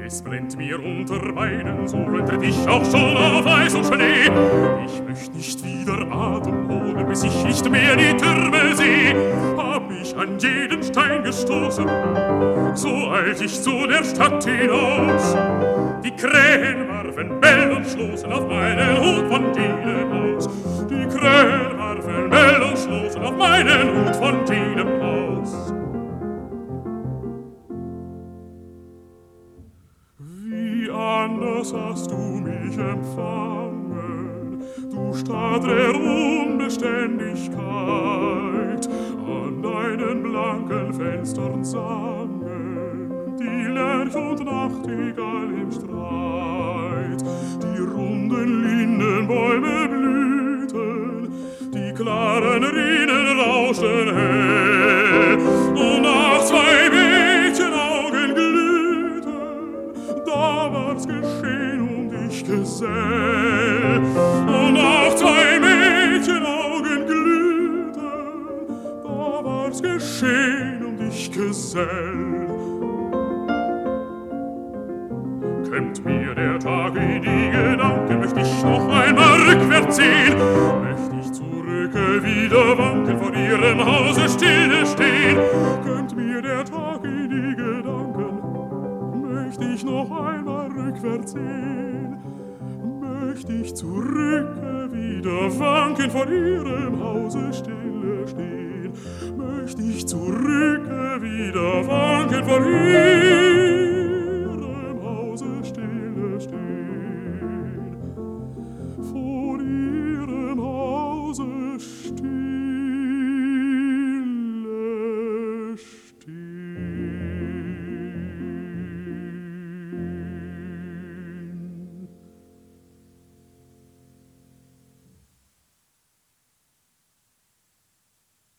Es brennt mir unter Beinen, so brennt ich auch schon auf Eis und Schnee. Ich möcht nicht wieder Atem holen, bis ich nicht mehr die Türme seh. Hab mich an jeden Stein gestoßen, so eilt ich zu der Stadt hinaus. Die Krähen warfen Bell und schlossen auf meinen Hut von jenem Haus. Die Krähen warfen Bell und schlossen auf meinen Hut von jenem Haus. Wie anders hast du mich empfangen, du Stadt der Unbeständigkeit. An deinen blanken Fenstern sangen die Lerch und Nachtigall im Streit. Die runden Lindenbäume blühten, die klaren Rinnen rauschten hell. Und nach zwei Mädchenaugen glühten, da war's geschehen und ich gesell. Und nach zwei Mädchenaugen glühten, da war's geschehen und ich gesell. Kömmt mir der Tag in die Gedanken, möcht ich noch einmal rückwärts sehen, möcht ich zurücke wieder wanken, vor ihrem Hause stille stehen. Kömmt mir der Tag in die Gedanken, möcht ich noch einmal rückwärts sehen, möcht ich zurücke wieder wanken, vor ihrem Hause stille stehen, möcht ich zurücke wieder wanken, vor ihrem